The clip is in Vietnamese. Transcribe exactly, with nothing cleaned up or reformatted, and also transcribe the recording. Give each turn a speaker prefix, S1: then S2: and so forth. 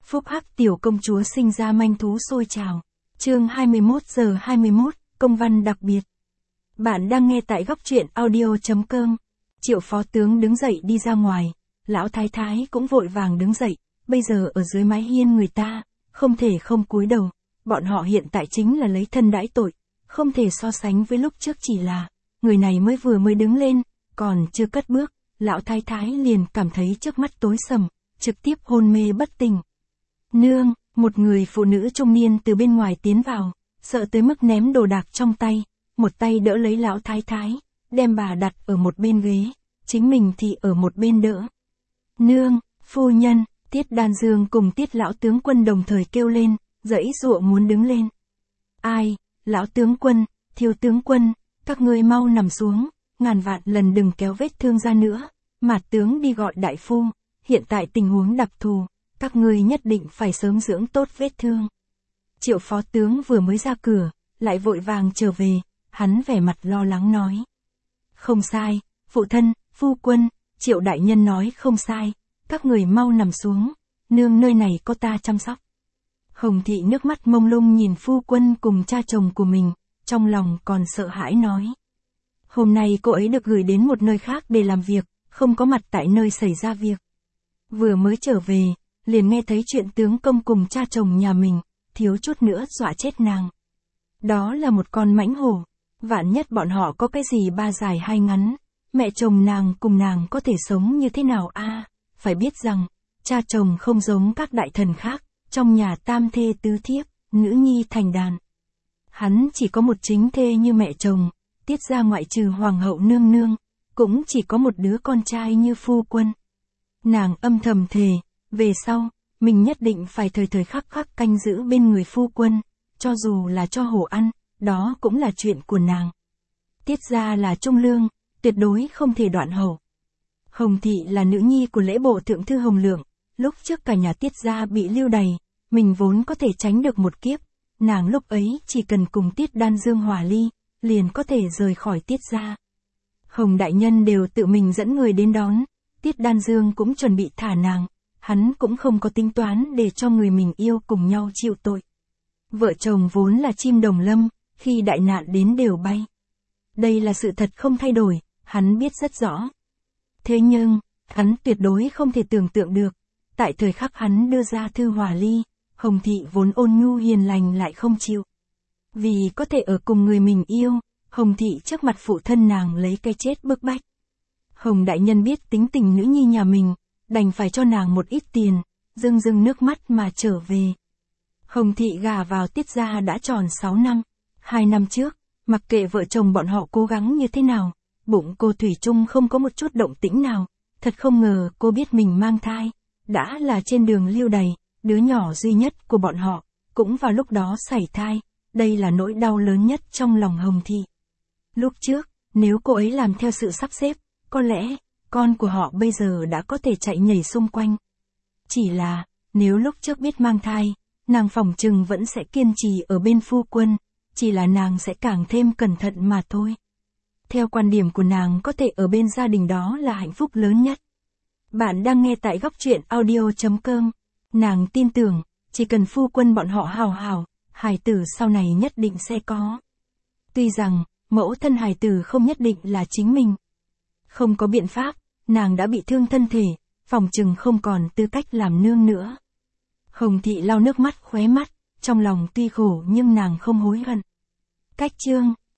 S1: phúc hắc tiểu công chúa sinh ra manh thú sôi trào. Chương hai mươi mốt giờ hai mươi mốt, công văn đặc biệt. Bạn đang nghe tại góc truyện audio chấm com. Triệu phó tướng đứng dậy đi ra ngoài, lão thái thái cũng vội vàng đứng dậy, bây giờ ở dưới mái hiên người ta, không thể không cúi đầu, bọn họ hiện tại chính là lấy thân đãi tội, không thể so sánh với lúc trước, chỉ là, người này mới vừa mới đứng lên, còn chưa cất bước, lão thái thái liền cảm thấy trước mắt tối sầm, trực tiếp hôn mê bất tỉnh. Nương, một người phụ nữ trung niên từ bên ngoài tiến vào, sợ tới mức ném đồ đạc trong tay, một tay đỡ lấy lão thái thái, đem bà đặt ở một bên ghế, chính mình thì ở một bên đỡ. Nương, phu nhân, Tiết Đan Dương cùng Tiết lão tướng quân đồng thời kêu lên, giãy giụa muốn đứng lên. Ai, lão tướng quân, thiếu tướng quân, các ngươi mau nằm xuống, ngàn vạn lần đừng kéo vết thương ra nữa, Mạt tướng đi gọi đại phu, hiện tại tình huống đặc thù, các ngươi nhất định phải sớm dưỡng tốt vết thương. Triệu phó tướng vừa mới ra cửa, lại vội vàng trở về, hắn vẻ mặt lo lắng nói. Không sai, phụ thân, phu quân, Triệu đại nhân nói không sai, các người mau nằm xuống, nương nơi này có ta chăm sóc. Hồng thị nước mắt mông lung nhìn phu quân cùng cha chồng của mình, trong lòng còn sợ hãi nói. Hôm nay cô ấy được gửi đến một nơi khác để làm việc, không có mặt tại nơi xảy ra việc. Vừa mới trở về, liền nghe thấy chuyện tướng công cùng cha chồng nhà mình, thiếu chút nữa dọa chết nàng. Đó là một con mãnh hổ, vạn nhất bọn họ có cái gì ba dài hai ngắn, mẹ chồng nàng cùng nàng có thể sống như thế nào a? À, phải biết rằng, cha chồng không giống các đại thần khác, trong nhà tam thê tứ thiếp, nữ nhi thành đàn. Hắn chỉ có một chính thê như mẹ chồng, Tiết gia ngoại trừ hoàng hậu nương nương, cũng chỉ có một đứa con trai như phu quân. Nàng âm thầm thề, về sau, mình nhất định phải thời thời khắc khắc canh giữ bên người phu quân, cho dù là cho hổ ăn, đó cũng là chuyện của nàng. Tiết gia là trung lương, tuyệt đối không thể đoạn hậu. Hồng thị là nữ nhi của lễ bộ thượng thư Hồng Lượng, lúc trước cả nhà Tiết gia bị lưu đày, mình vốn có thể tránh được một kiếp, nàng lúc ấy chỉ cần cùng Tiết Đan Dương hòa ly, liền có thể rời khỏi Tiết gia. Hồng đại nhân đều tự mình dẫn người đến đón, Tiết Đan Dương cũng chuẩn bị thả nàng, hắn cũng không có tính toán để cho người mình yêu cùng nhau chịu tội. Vợ chồng vốn là chim đồng lâm, khi đại nạn đến đều bay. Đây là sự thật không thay đổi, hắn biết rất rõ. Thế nhưng, hắn tuyệt đối không thể tưởng tượng được, tại thời khắc hắn đưa ra thư hòa ly, Hồng thị vốn ôn nhu hiền lành lại không chịu. Vì có thể ở cùng người mình yêu, Hồng thị trước mặt phụ thân nàng lấy cái chết bức bách. Hồng đại nhân biết tính tình nữ nhi nhà mình, đành phải cho nàng một ít tiền, rưng rưng nước mắt mà trở về. Hồng thị gả vào Tiết gia đã tròn sáu năm, hai năm trước, mặc kệ vợ chồng bọn họ cố gắng như thế nào, bụng cô thủy chung không có một chút động tĩnh nào, thật không ngờ cô biết mình mang thai, đã là trên đường lưu đày, đứa nhỏ duy nhất của bọn họ, cũng vào lúc đó sảy thai, đây là nỗi đau lớn nhất trong lòng Hồng thị. Lúc trước, nếu cô ấy làm theo sự sắp xếp, có lẽ, con của họ bây giờ đã có thể chạy nhảy xung quanh. Chỉ là, nếu lúc trước biết mang thai, nàng phỏng chừng vẫn sẽ kiên trì ở bên phu quân, chỉ là nàng sẽ càng thêm cẩn thận mà thôi. Theo quan điểm của nàng có thể ở bên gia đình đó là hạnh phúc lớn nhất. Bạn đang nghe tại góc truyện audio chấm com. Nàng tin tưởng, chỉ cần phu quân bọn họ hào hào, hài tử sau này nhất định sẽ có. Tuy rằng, mẫu thân hài tử không nhất định là chính mình. Không có biện pháp, nàng đã bị thương thân thể, phỏng chừng không còn tư cách làm nương nữa. Hồng thị lau nước mắt khóe mắt, trong lòng tuy khổ nhưng nàng không hối hận. Cách chương